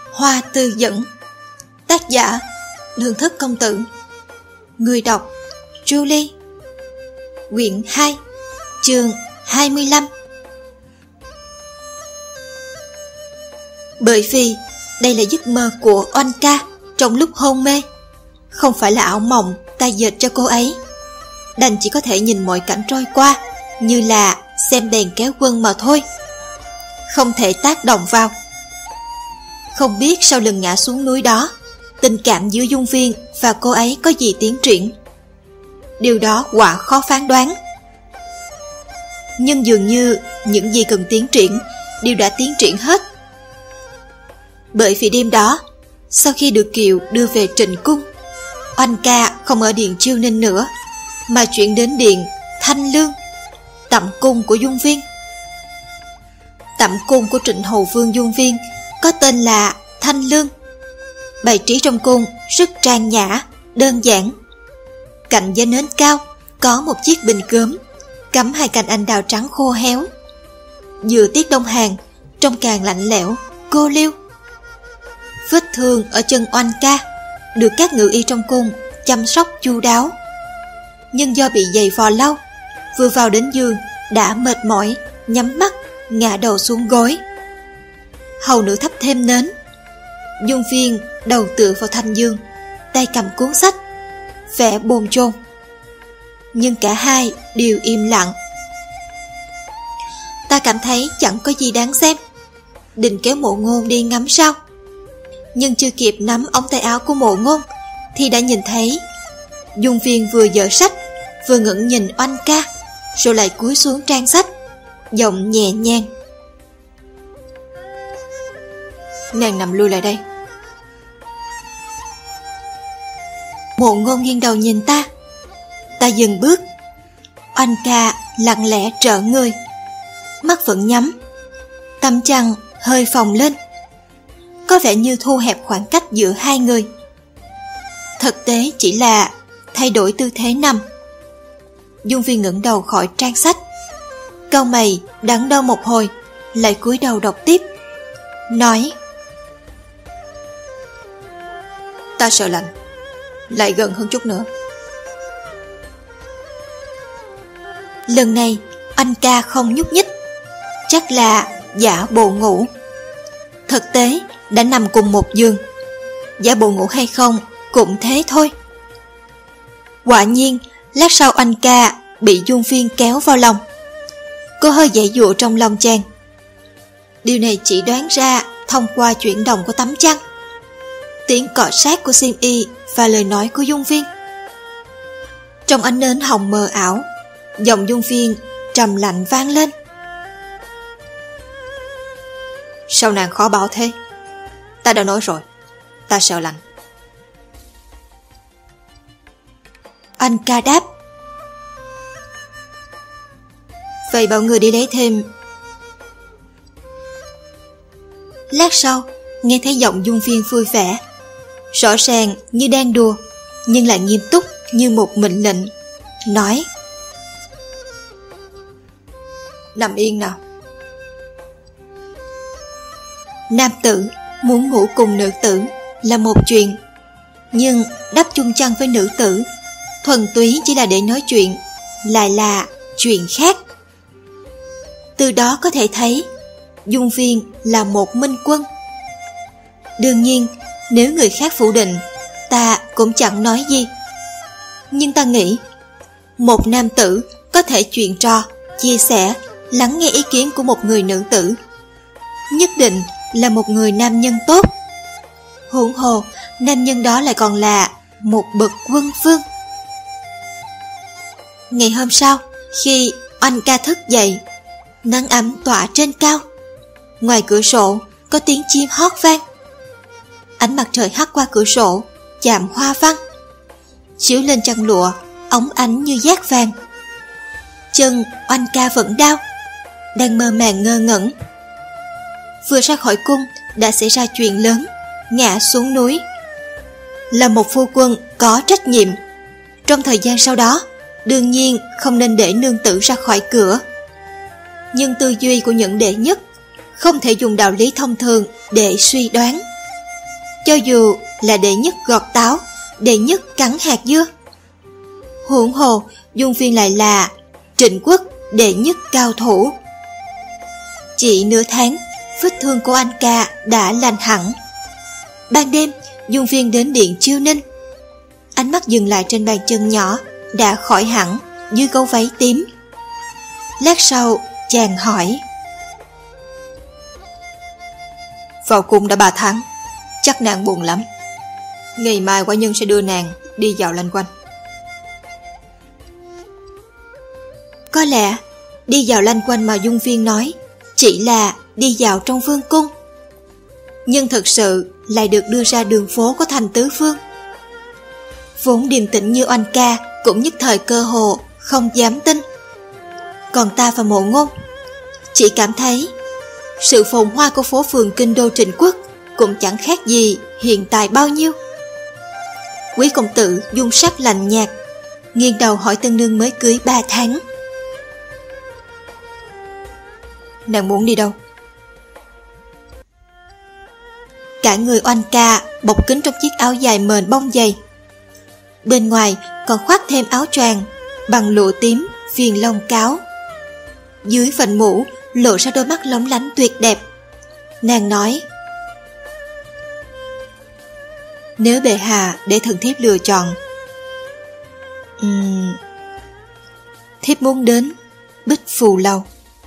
Hoa Tư Dẫn. Tác giả Lương Thất Công Tử. Người đọc Julie. Quyển 2, chương 25. Bởi vì đây là giấc mơ của Oanh ca trong lúc hôn mê, không phải là ảo mộng ta dệt cho cô ấy. Đành chỉ có thể nhìn mọi cảnh trôi qua như là xem đèn kéo quân mà thôi, không thể tác động vào. Không biết sau lần ngã xuống núi đó, tình cảm giữa Dung Viên và cô ấy có gì tiến triển. Điều đó quả khó phán đoán. Nhưng dường như những gì cần tiến triển đều đã tiến triển hết. Bởi vì đêm đó, sau khi được Kiều đưa về Trịnh Cung, Oanh ca không ở điện Chiêu Ninh nữa, mà chuyển đến điện Thanh Lương, tẩm cung của Dung Viên. Tẩm cung của Trịnh Hầu Vương Dung Viên có tên là Thanh Lương. Bày trí trong cung rất trang nhã, đơn giản. Cạnh giá nến cao có một chiếc bình cớm cắm 2 cành anh đào trắng khô héo. Giữa tiết đông hàng, trông càng lạnh lẽo, cô liêu. Vết thương ở chân Oanh ca được các ngự y trong cung chăm sóc chu đáo, nhưng do bị giày vò lâu, vừa vào đến giường đã mệt mỏi, nhắm mắt ngã đầu xuống gối. Hầu nữ thắp thêm nến. Dung Viên đầu tựa vào thanh dương, tay cầm cuốn sách, vẻ bồn chồn. Nhưng cả hai đều im lặng. Ta cảm thấy chẳng có gì đáng xem, định kéo Mộ Ngôn đi ngắm sao. Nhưng chưa kịp nắm ống tay áo của Mộ Ngôn thì đã nhìn thấy Dung Viên vừa dở sách vừa ngẩng nhìn Oanh ca, rồi lại cúi xuống trang sách, giọng nhẹ nhàng: "Nàng nằm lui lại đây." Mộ Ngôn nghiêng đầu nhìn ta. Ta dừng bước. Oanh ca lặng lẽ trở người, mắt vẫn nhắm, tấm chăn hơi phồng lên, có vẻ như thu hẹp khoảng cách giữa hai người. Thực tế chỉ là thay đổi tư thế nằm. Dung Viên ngẩng đầu khỏi trang sách, cau mày đắn đo một hồi, lại cúi đầu đọc tiếp, nói: "Ta sợ lạnh, lại gần hơn chút nữa." Lần này Oanh ca không nhúc nhích, chắc là giả bộ ngủ. Thực tế đã nằm cùng một giường, giả bộ ngủ hay không cũng thế thôi. Quả nhiên lát sau Oanh ca bị Dung Viên kéo vào lòng. Cô hơi giãy giụa trong lòng chàng. Điều này chỉ đoán ra thông qua chuyển động của tấm chăn, tiếng cọ sát của xiêm y và lời nói của Dung Viên. Trong ánh nến hồng mờ ảo, giọng Dung Viên trầm lạnh vang lên: "Sao nàng khó bảo thế? Ta đã nói rồi, ta sợ lạnh." Anh ca đáp: "Vậy bảo người đi lấy thêm." Lát sau nghe thấy giọng Dung Viên vui vẻ, rõ ràng như đang đùa nhưng lại nghiêm túc như một mệnh lệnh, nói: "Nằm yên nào." Nam tử muốn ngủ cùng nữ tử là một chuyện, nhưng đắp chung chăn với nữ tử thuần túy chỉ là để nói chuyện lại là chuyện khác. Từ đó có thể thấy Dung Viên là một minh quân. Đương nhiên nếu người khác phủ định, ta cũng chẳng nói gì. Nhưng ta nghĩ một nam tử có thể chuyện trò, chia sẻ, lắng nghe ý kiến của một người nữ tử, nhất định là một người nam nhân tốt. Huống hồ nam nhân đó lại còn là một bậc quân vương. Ngày hôm sau, khi Oanh ca thức dậy, nắng ấm tỏa trên cao. Ngoài cửa sổ có tiếng chim hót vang. Ánh mặt trời hắt qua cửa sổ, chạm hoa văn, chiếu lên chăn lụa, óng ánh như dát vàng. Chân Oanh ca vẫn đau, đang mơ màng ngơ ngẩn. Vừa ra khỏi cung đã xảy ra chuyện lớn, ngã xuống núi. Là một phu quân có trách nhiệm, trong thời gian sau đó đương nhiên không nên để nương tử ra khỏi cửa. Nhưng tư duy của những đệ nhất không thể dùng đạo lý thông thường để suy đoán. cho dù là đệ nhất gọt táo, đệ nhất cắn hạt dưa. Huống hồ Dung Phiên lại là Trịnh Quốc đệ nhất cao thủ. Chỉ nửa tháng, vết thương của anh ca đã lành hẳn. Ban đêm, Dung Phiên đến điện Chiêu Ninh. Ánh mắt dừng lại trên bàn chân nhỏ đã khỏi hẳn dưới gấu váy tím. Lát sau, chàng hỏi: vào cung đã 3 tháng, chắc nàng buồn lắm. Ngày mai quả nhân sẽ đưa nàng đi dạo loanh quanh. Có lẽ đi dạo loanh quanh mà Dung Phiên nói chỉ là đi dạo trong vương cung, nhưng thực sự lại được đưa ra đường phố của thành tứ phương. Vốn điềm tĩnh như Oanh ca cũng nhất thời cơ hồ không dám tin. Còn ta và Mộ Ngôn chỉ cảm thấy sự phồn hoa của phố phường kinh đô Trịnh Quốc cũng chẳng khác gì hiện tại bao nhiêu. Quý công tử dung sắc lạnh nhạt, nghiêng đầu hỏi tân nương mới cưới 3 tháng: nàng muốn đi đâu? Cả người Oanh ca bọc kín trong chiếc áo dài mền bông dày, bên ngoài còn khoác thêm áo choàng bằng lụa tím viền lông cáo. Dưới vành mũ lộ ra đôi mắt lóng lánh tuyệt đẹp. Nàng nói: nếu bệ hạ để thần thiếp lựa chọn, thiếp muốn đến Bích Phù Lâu.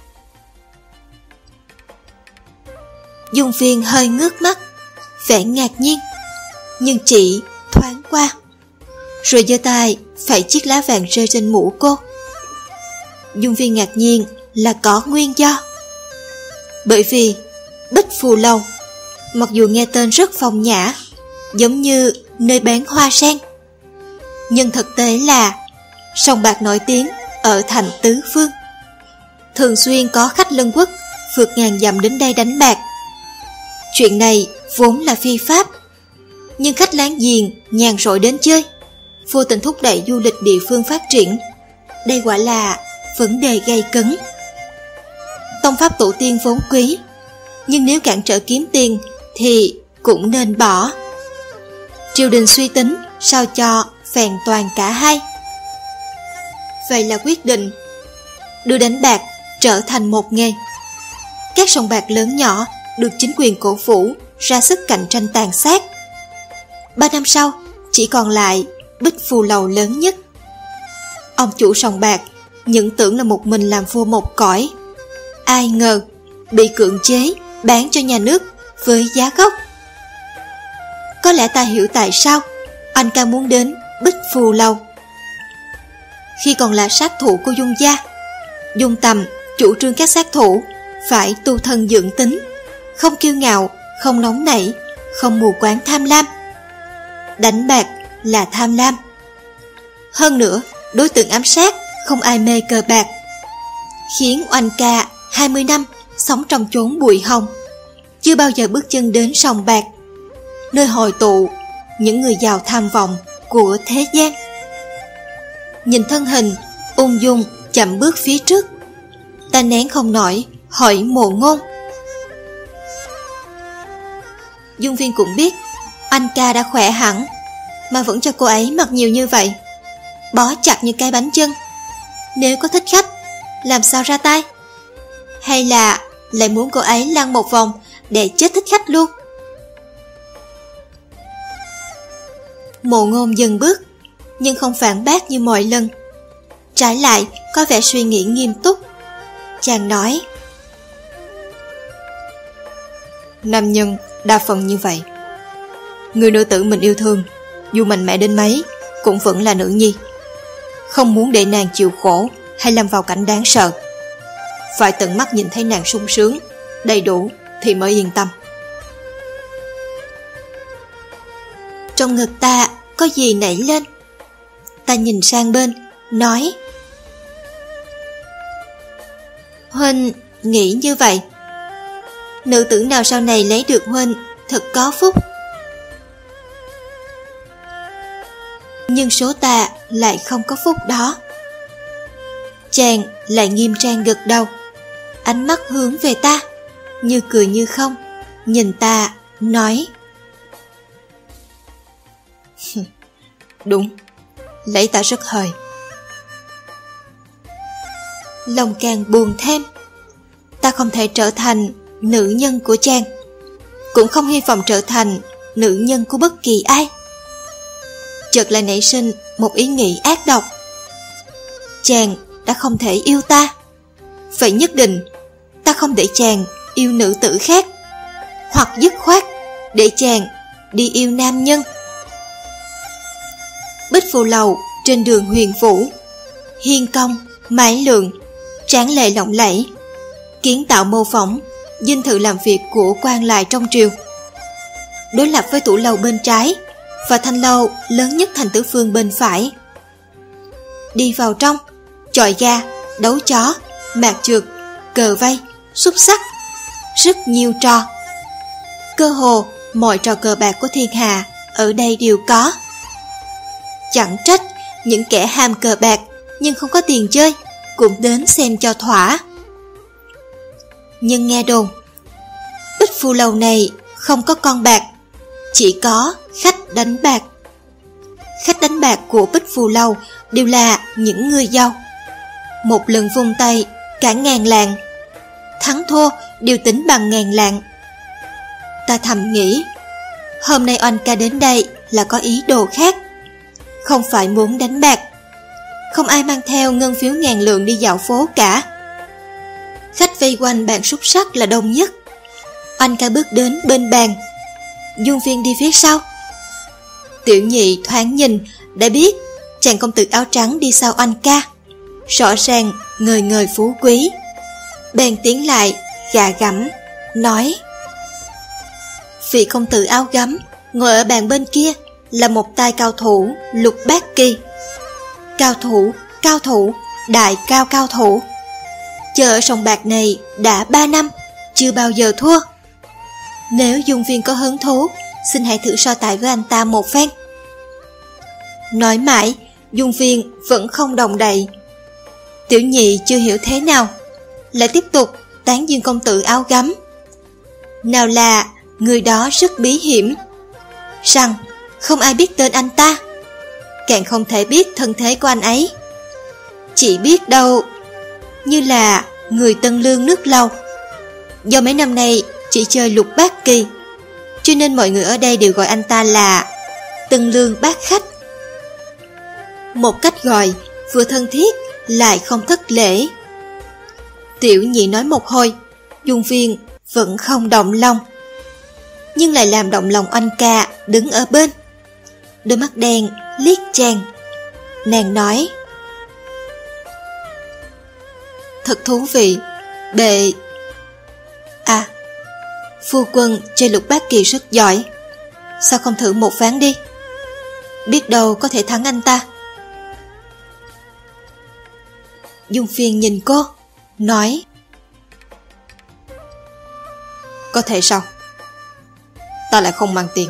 Dung Phiên hơi ngước mắt, vẻ ngạc nhiên, nhưng chỉ thoáng qua, rồi giơ tay phẩy chiếc lá vàng rơi trên mũ cô. Dung Phiên ngạc nhiên là có nguyên do. Bởi vì Bích Phù Lâu, mặc dù nghe tên rất phong nhã, giống như nơi bán hoa sen, nhưng thực tế là sòng bạc nổi tiếng ở thành tứ phương. Thường xuyên có khách lân quốc vượt ngàn dặm đến đây đánh bạc. Chuyện này vốn là phi pháp, nhưng khách láng giềng nhàn rỗi đến chơi, vô tình thúc đẩy du lịch địa phương phát triển. Đây quả là vấn đề gay cấn. Tông pháp tổ tiên vốn quý, nhưng nếu cản trở kiếm tiền thì cũng nên bỏ. Triều đình suy tính sao cho phèn toàn cả hai. Vậy là quyết định đưa đánh bạc trở thành một nghề. Các sòng bạc lớn nhỏ được chính quyền cổ vũ ra sức cạnh tranh tàn sát. 3 năm sau, chỉ còn lại Bích Phù Lầu lớn nhất. Ông chủ sòng bạc những tưởng là một mình làm vua một cõi, ai ngờ bị cưỡng chế bán cho nhà nước với giá gốc. Có lẽ ta hiểu tại sao anh ca muốn đến Bích Phù Lầu. Khi còn là sát thủ của Dung gia, Dung Tầm chủ trương các sát thủ phải tu thân dưỡng tính, không kiêu ngạo, không nóng nảy, không mù quáng tham lam. Đánh bạc là tham lam. Hơn nữa, đối tượng ám sát không ai mê cờ bạc, khiến Oanh ca 20 năm sống trong chốn bụi hồng, chưa bao giờ bước chân đến sòng bạc, nơi hội tụ những người giàu tham vọng của thế gian. Nhìn thân hình ung dung chậm bước phía trước, ta nén không nổi hỏi Mộ Ngôn. Dung Phiên cũng biết anh ca đã khỏe hẳn, mà vẫn cho cô ấy mặc nhiều như vậy, bó chặt như cái bánh chân. Nếu có thích khách, làm sao ra tay? Hay là lại muốn cô ấy lăn một vòng để chết thích khách luôn? Mộ Ngôn dừng bước, nhưng không phản bác như mọi lần. Trái lại có vẻ suy nghĩ nghiêm túc. Chàng nói: nam nhân đa phần như vậy. Người nữ tử mình yêu thương, dù mạnh mẽ đến mấy, cũng vẫn là nữ nhi. Không muốn để nàng chịu khổ hay lâm vào cảnh đáng sợ. Phải tận mắt nhìn thấy nàng sung sướng, đầy đủ thì mới yên tâm. Trong ngực ta có gì nảy lên. Ta nhìn sang bên, nói: huynh nghĩ như vậy, nữ tử nào sau này lấy được huynh thật có phúc. Nhưng số ta lại không có phúc đó. Chàng lại nghiêm trang gật đầu, ánh mắt hướng về ta, như cười như không, nhìn ta, nói: Đúng, lấy ta rất hời. Lòng càng buồn thêm. Ta không thể trở thành nữ nhân của chàng, cũng không hy vọng trở thành nữ nhân của bất kỳ ai. Chợt lại nảy sinh một ý nghĩ ác độc. Chàng đã không thể yêu ta, vậy nhất định ta không để chàng yêu nữ tử khác, hoặc dứt khoát để chàng đi yêu nam nhân. Bích Phù Lầu trên đường Huyền Vũ, hiên công, mái lượng, tráng lệ lộng lẫy, kiến tạo mô phỏng dinh thự làm việc của quan lại trong triều. Đối lập với tủ lầu bên trái và thanh lâu lớn nhất thành Tứ Phương bên phải. Đi vào trong, chọi ga, đấu chó, mạc trượt, cờ vây, xúc sắc, rất nhiều trò. Cơ hồ mọi trò cờ bạc của thiên hạ ở đây đều có. Chẳng trách những kẻ ham cờ bạc nhưng không có tiền chơi cũng đến xem cho thỏa. Nhưng nghe đồn, Bích Phù Lầu này không có con bạc, chỉ có khách đánh bạc. Khách đánh bạc của Bích Phù Lầu đều là những người giàu. Một lần vung tay cả ngàn lạng, thắng thua đều tính bằng ngàn lạng. Ta thầm nghĩ, hôm nay oanh ca đến đây là có ý đồ khác, không phải muốn đánh bạc. Không ai mang theo ngân phiếu ngàn lượng đi dạo phố cả. Khách vây quanh bàn xúc sắc là đông nhất. Oanh ca bước đến bên bàn, Dung Viên đi phía sau. Tiểu Nhị thoáng nhìn đã biết chàng công tử áo trắng đi sau oanh ca, rõ ràng ngời ngời phú quý. Bèn tiến lại gạ gẫm nói: vị công tử áo gấm ngồi ở bàn bên kia là một tay cao thủ Lục Bát Kỳ. Cao thủ, đại cao thủ. Chờ ở sòng bạc này đã 3 năm, chưa bao giờ thua. Nếu Dung Viên có hứng thú, xin hãy thử so tài với anh ta một phen. Nói mãi, Dung Viên vẫn không động đậy. Tiểu Nhị chưa hiểu thế nào, lại tiếp tục tán dương công tử áo gấm. Nào là người đó rất bí hiểm, rằng không ai biết tên anh ta, càng không thể biết thân thế của anh ấy. Chỉ biết đâu như là người Tân Lương nước Lâu. Do mấy năm nay chỉ chơi Lục Bát Kỳ, cho nên mọi người ở đây đều gọi anh ta là Tân Lương Bát Khách. Một cách gọi vừa thân thiết lại không thất lễ. Tiểu Nhị nói một hồi, Dung Viên vẫn không động lòng, nhưng lại làm động lòng oanh ca đứng ở bên. Đôi mắt đen liếc chàng. Nàng nói: thật thú vị, bệ... À, phu quân chơi Lục Bát Kỳ rất giỏi, sao không thử một ván đi, biết đâu có thể thắng anh ta. Dung Phiên nhìn cô, nói: có thể sao? Ta lại không mang tiền.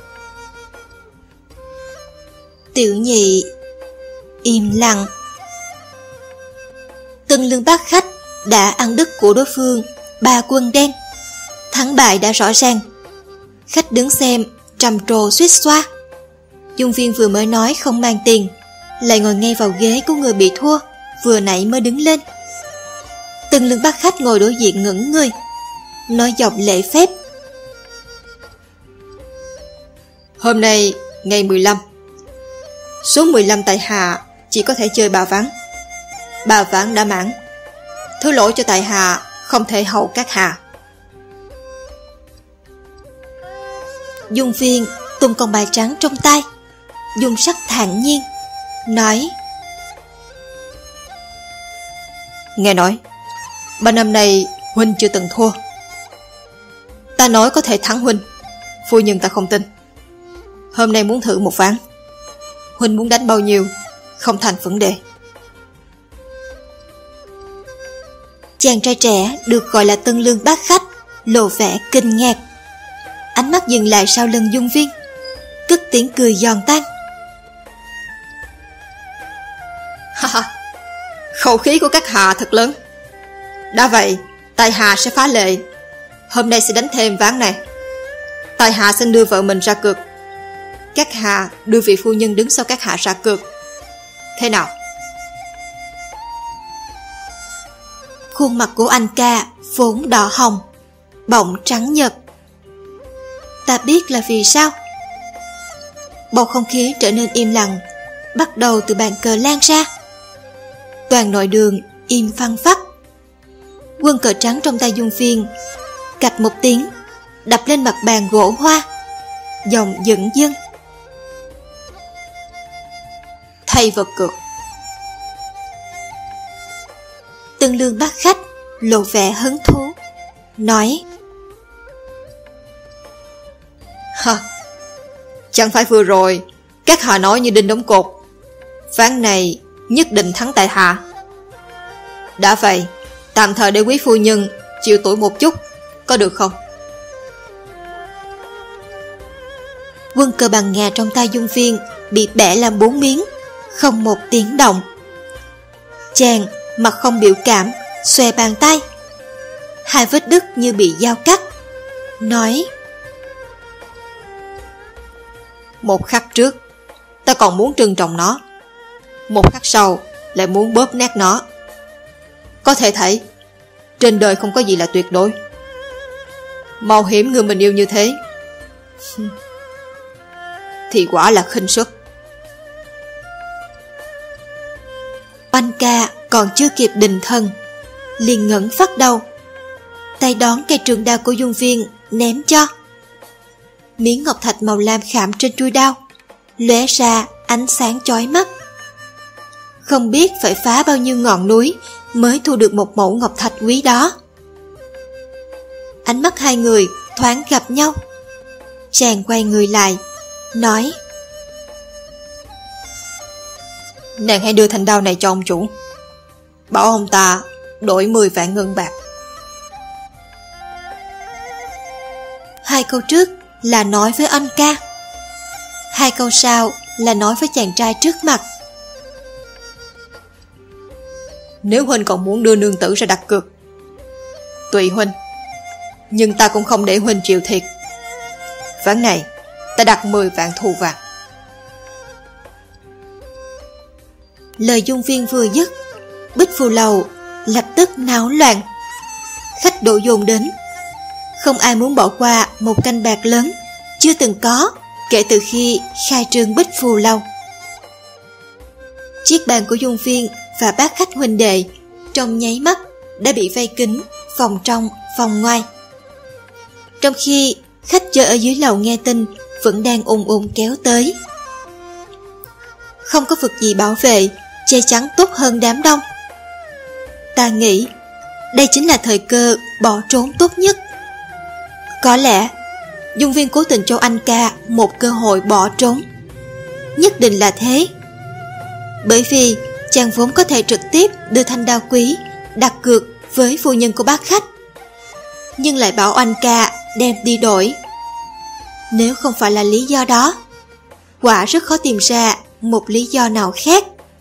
Tiểu Nhị im lặng. Tân Lương Bát Khách đã ăn đứt của đối phương 3 quân đen, thắng bại đã rõ ràng. Khách đứng xem trầm trồ suýt xoa. Dung Viên vừa mới nói không mang tiền, lại ngồi ngay vào ghế của người bị thua vừa nãy mới đứng lên. Tân Lương Bát Khách ngồi đối diện ngẩn người, nói giọng lễ phép: hôm nay ngày 15, số 15 tại hạ chỉ có thể chơi 3 ván. 3 ván đã mãn, thứ lỗi cho tại hạ không thể hầu các hạ. Dung Viên tung con bài trắng trong tay, dùng sắc thản nhiên nói: nghe nói 3 năm nay huynh chưa từng thua. Ta nói có thể thắng huynh, phu nhân ta không tin. Hôm nay muốn thử một ván, huynh muốn đánh bao nhiêu không thành vấn đề. Chàng trai trẻ được gọi là Tân Lương Bát Khách lộ vẻ kinh ngạc, ánh mắt dừng lại sau lưng Dung Viên, cất tiếng cười giòn tan: ha ha, khẩu khí của các hạ thật lớn. Đã vậy, tại hạ sẽ phá lệ, hôm nay sẽ đánh thêm ván này. Tại hạ xin đưa vợ mình ra cược, các hạ đưa vị phu nhân đứng sau các hạ ra cược. Thế nào? Khuôn mặt của anh ca vốn đỏ hồng, bỗng trắng nhợt. Ta biết là vì sao. Bầu không khí trở nên im lặng, bắt đầu từ bàn cờ lan ra. Toàn nội đường im phăng phắc. Quân cờ trắng trong tay Dung Phiên cạch một tiếng đập lên mặt bàn gỗ hoa, giọng dửng dưng: thay vật cược. Tân Lương bác khách lộ vẻ hứng thú, nói: hả, chẳng phải vừa rồi các hạ nói như đinh đóng cột, ván này nhất định thắng tại hạ. Đã vậy, tạm thời để quý phu nhân chịu tuổi một chút, có được không? Quân cờ bằng ngà trong tay Dung Phiên bị bẻ làm 4 miếng, không một tiếng động. Chàng mặt không biểu cảm, xòe bàn tay, hai vết đứt như bị dao cắt, nói: một khắc trước ta còn muốn trân trọng nó, một khắc sau lại muốn bóp nát nó. Có thể thấy trên đời không có gì là tuyệt đối. Mạo hiểm người mình yêu như thế thì quả là khinh suất. Oanh ca còn chưa kịp định thần, liền ngẩng phát đầu, tay đón cây trường đao của Dung Phiên ném cho. Miếng ngọc thạch màu lam khảm trên chuôi đao lóe ra ánh sáng chói mắt. Không biết phải phá bao nhiêu ngọn núi mới thu được một mẩu ngọc thạch quý đó. Ánh mắt hai người thoáng gặp nhau. Chàng quay người lại, nói: nàng hãy đưa thanh đao này cho ông chủ, bảo ông ta đổi 10 vạn ngân bạc. Hai câu trước là nói với anh ca, hai câu sau là nói với chàng trai trước mặt. Nếu huynh còn muốn đưa nương tử ra đặt cược, tùy huynh, nhưng ta cũng không để huynh chịu thiệt. Ván này ta đặt 10 vạn thù vàng. Lời Dung Phiên vừa dứt, Bích Phù Lầu lập tức náo loạn. Khách đổ dồn đến, không ai muốn bỏ qua một canh bạc lớn chưa từng có kể từ khi khai trương Bích Phù Lầu. Chiếc bàn của Dung Phiên và bác khách huynh đệ trong nháy mắt đã bị vây kín, phòng trong phòng ngoài. Trong khi khách chơi ở dưới lầu nghe tin vẫn đang ùn ùn kéo tới. Không có vật gì bảo vệ che chắn tốt hơn đám đông. Ta nghĩ đây chính là thời cơ bỏ trốn tốt nhất. Có lẽ Dung Phiên cố tình cho anh ca một cơ hội bỏ trốn. Nhất định là thế. Bởi vì chàng vốn có thể trực tiếp đưa thanh đao quý đặt cược với phu nhân của bác khách, nhưng lại bảo anh ca đem đi đổi. Nếu không phải là lý do đó, quả rất khó tìm ra một lý do nào khác.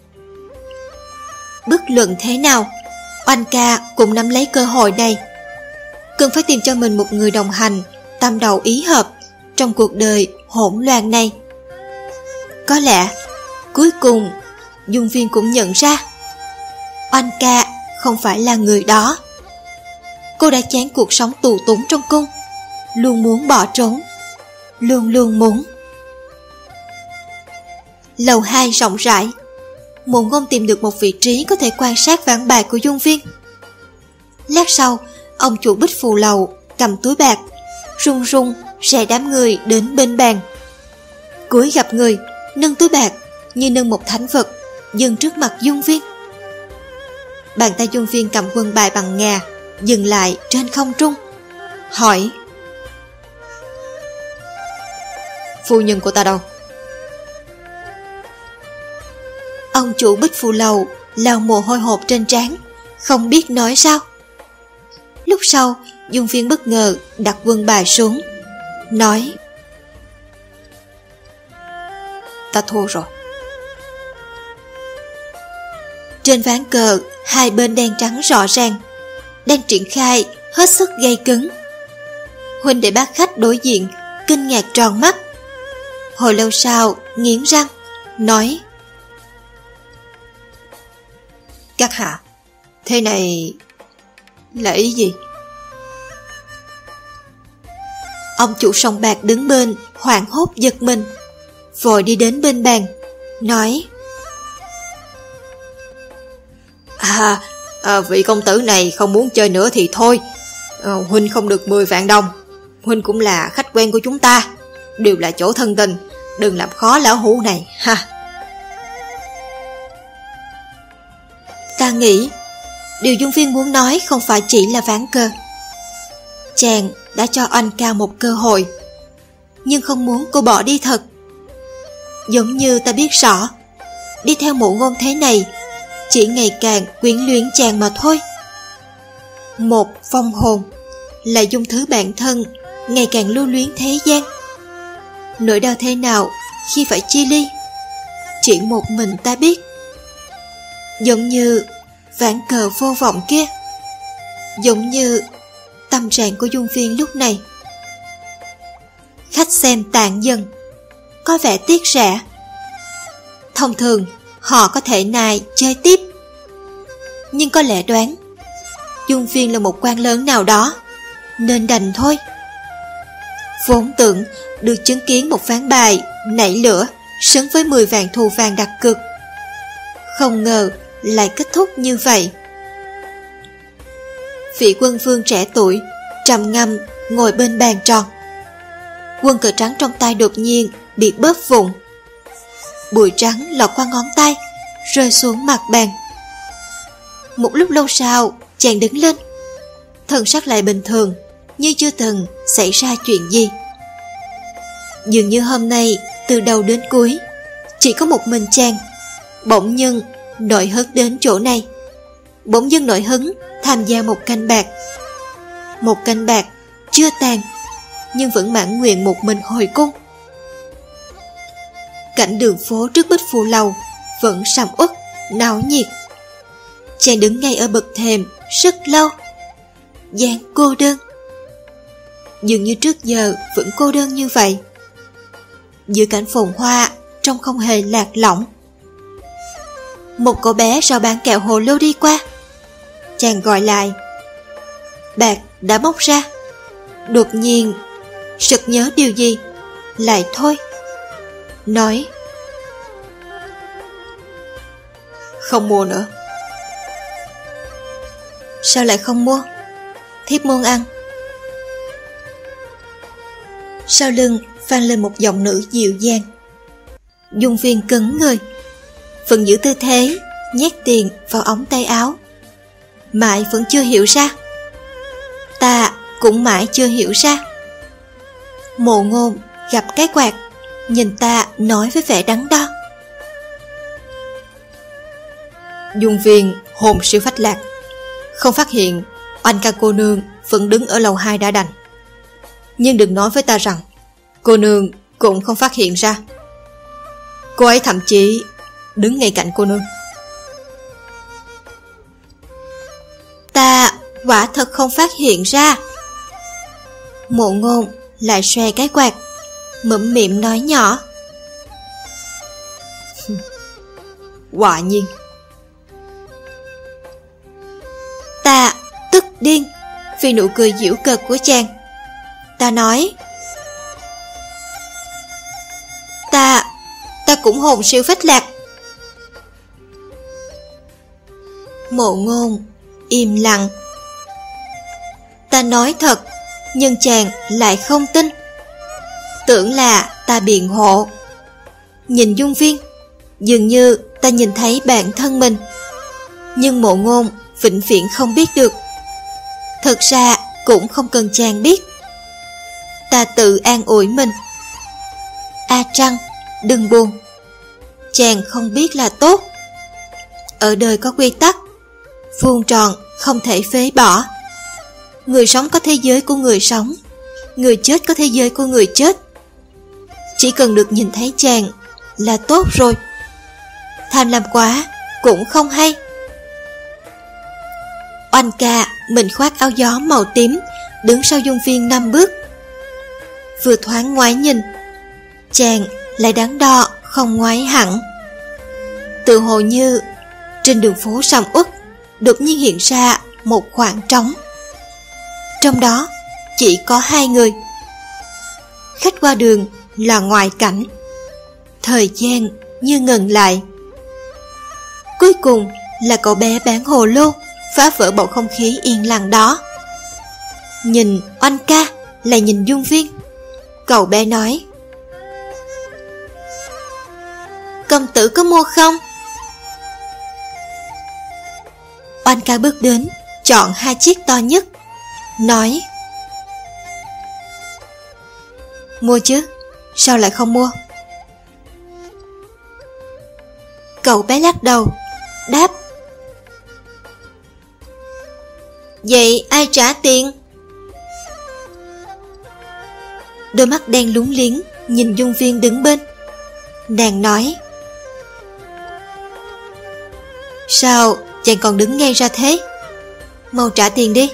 Bất luận thế nào, oanh ca cũng nắm lấy cơ hội này. Cần phải tìm cho mình một người đồng hành, tâm đầu ý hợp trong cuộc đời hỗn loạn này. Có lẽ cuối cùng Dung Phiên cũng nhận ra oanh ca không phải là người đó. Cô đã chán cuộc sống tù túng trong cung, luôn muốn bỏ trốn, luôn luôn muốn. Lầu 2 rộng rãi. Mộ Ngôn tìm được một vị trí có thể quan sát ván bài của Dung Phiên. Lát sau, ông chủ Bích Phù Lầu cầm túi bạc, run run rẽ đám người đến bên bàn. Cúi gặp người, nâng túi bạc như nâng một thánh vật, dừng trước mặt Dung Phiên. Bàn tay Dung Phiên cầm quân bài bằng ngà dừng lại trên không trung, hỏi: phu nhân của ta đâu? Ông chủ Bích Phù Lầu lau mồ hôi hột trên trán, không biết nói sao. Lúc sau, Dung Phiên bất ngờ đặt quân bài xuống, nói: ta thua rồi. Trên ván cờ, hai bên đen trắng rõ ràng, đang triển khai hết sức gay cứng. Huynh đệ bác khách đối diện kinh ngạc tròn mắt. Hồi lâu sau nghiến răng nói: "Các hạ, thế này là ý gì?" Ông chủ sòng bạc đứng bên hoảng hốt giật mình, vội đi đến bên bàn nói: Vị công tử này không muốn chơi nữa thì thôi. Huynh không được 10 vạn đồng. Huynh cũng là khách quen của chúng ta, đều là chỗ thân tình, đừng làm khó lão hủ này ha. Ta nghĩ điều Dung Viên muốn nói không phải chỉ là ván cờ. Chàng đã cho Oanh Ca một cơ hội, nhưng không muốn cô bỏ đi thật. Giống như ta biết rõ, đi theo Mộ Ngôn thế này chỉ ngày càng quyến luyến chàng mà thôi. Một vong hồn là dung thứ bản thân ngày càng lưu luyến thế gian. Nỗi đau thế nào khi phải chia ly, chỉ một mình ta biết. Giống như ván cờ vô vọng kia, giống như tâm trạng của Dung Viên lúc này. Khách xem tàn dần, có vẻ tiếc rẻ. Thông thường họ có thể nài chơi tiếp, nhưng có lẽ đoán Dung Viên là một quan lớn nào đó nên đành thôi. Vốn tưởng được chứng kiến một ván bài nảy lửa xứng với 10 vạn thù vàng đặt cược, không ngờ lại kết thúc như vậy. Vị quân vương trẻ tuổi trầm ngâm ngồi bên bàn tròn. Quân cờ trắng trong tay đột nhiên bị bóp vụn, bụi trắng lọt qua ngón tay rơi xuống mặt bàn. Một lúc lâu sau, chàng đứng lên, thần sắc lại bình thường, như chưa từng xảy ra chuyện gì. Dường như hôm nay từ đầu đến cuối chỉ có một mình chàng bỗng dưng nổi hứng đến chỗ này, bỗng dưng nổi hứng tham gia một canh bạc. Một canh bạc chưa tàn, nhưng vẫn mãn nguyện một mình hồi cung. Cảnh đường phố trước Bích Phù Lầu vẫn sầm uất, náo nhiệt. Chàng đứng ngay ở bậc thềm rất lâu, dáng cô đơn, dường như trước giờ vẫn cô đơn như vậy. Giữa cảnh phồn hoa trông không hề lạc lõng. Một cậu bé rao bán kẹo hồ lô đi qua, chàng gọi lại. Bạc đã móc ra, đột nhiên sực nhớ điều gì, lại thôi, nói: "Không mua nữa." "Sao lại không mua? Thiếp muốn ăn." Sau lưng vang lên một giọng nữ dịu dàng. Dung Viên cứng người, vẫn giữ tư thế nhét tiền vào ống tay áo. Mãi vẫn chưa hiểu ra. Ta cũng mãi chưa hiểu ra. Mộ Ngôn gặp cái quạt, nhìn ta nói với vẻ đắn đo: "Dung Viên hồn siêu phách lạc, không phát hiện Oanh Ca cô nương vẫn đứng ở lầu 2 đã đành. Nhưng đừng nói với ta rằng cô nương cũng không phát hiện ra. Cô ấy thậm chí đứng ngay cạnh cô nương." "Ta quả thật không phát hiện ra." Mộ Ngôn lại xoe cái quạt, mẫm miệng nói nhỏ: "Quả nhiên." Ta tức điên vì nụ cười giễu cợt của chàng. Ta nói: Ta cũng hồn siêu phách lạc." Mộ Ngôn im lặng. Ta nói thật, nhưng chàng lại không tin, tưởng là ta biện hộ. Nhìn Dung Viên, dường như ta nhìn thấy bản thân mình, nhưng Mộ Ngôn vĩnh viễn không biết được. Thật ra cũng không cần chàng biết. Ta tự an ủi mình: "A Trăng, đừng buồn. Chàng không biết là tốt. Ở đời có quy tắc, vuông tròn không thể phế bỏ. Người sống có thế giới của người sống, người chết có thế giới của người chết. Chỉ cần được nhìn thấy chàng là tốt rồi. Tham lam quá cũng không hay." Oanh Ca mình khoác áo gió màu tím, đứng sau Dung Viên 5 bước. Vừa thoáng ngoái nhìn, chàng lại đắn đo không ngoái hẳn. Tự hồ như trên đường phố sầm uất đột nhiên hiện ra một khoảng trống. Trong đó chỉ có 2 người. Khách qua đường là ngoại cảnh. Thời gian như ngừng lại. Cuối cùng là cậu bé bán hồ lô phá vỡ bầu không khí yên lặng đó. Nhìn Oanh ca lại nhìn Dung Viên. Cậu bé nói: "Công tử có mua không?" Oanh ca bước đến, chọn 2 chiếc to nhất, nói: "Mua chứ, sao lại không mua?" Cậu bé lắc đầu, đáp: "Vậy ai trả tiền?" Đôi mắt đen lúng liếng nhìn Dung Viên đứng bên. Nàng nói: "Sao chàng còn đứng ngay ra thế? Mau trả tiền đi."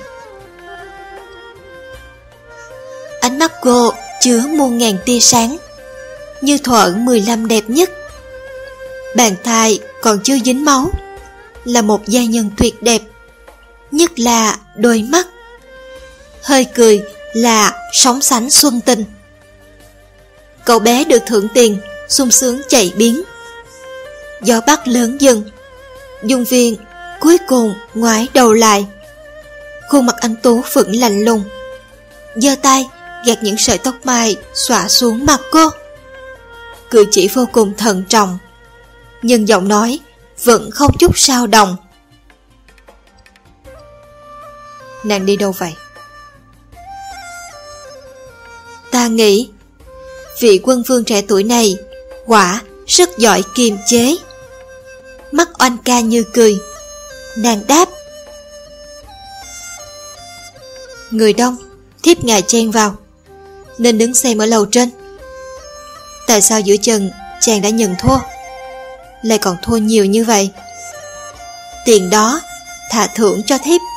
Ánh mắt cô chứa muôn ngàn tia sáng, như thuở 15 đẹp nhất. Bàn tay còn chưa dính máu, là một giai nhân tuyệt đẹp. Nhất là đôi mắt, hơi cười là sóng sánh xuân tình. Cậu bé được thưởng tiền, sung sướng chạy biến. Gió bắc lớn dần. Dung Viên cuối cùng ngoái đầu lại. Khuôn mặt anh tú phẫn lạnh lùng, giơ tay gạt những sợi tóc mai xõa xuống mặt cô. Cử chỉ vô cùng thận trọng, nhưng giọng nói vẫn không chút sao động. "Nàng đi đâu vậy?" Ta nghĩ vị quân vương trẻ tuổi này quả rất giỏi kiềm chế. Mắt Oanh ca như cười. Nàng đáp: "Người đông, thiếp ngài chen vào, nên đứng xem ở lầu trên. Tại sao giữa chừng chàng đã nhận thua, lại còn thua nhiều như vậy? Tiền đó thả thưởng cho thiếp."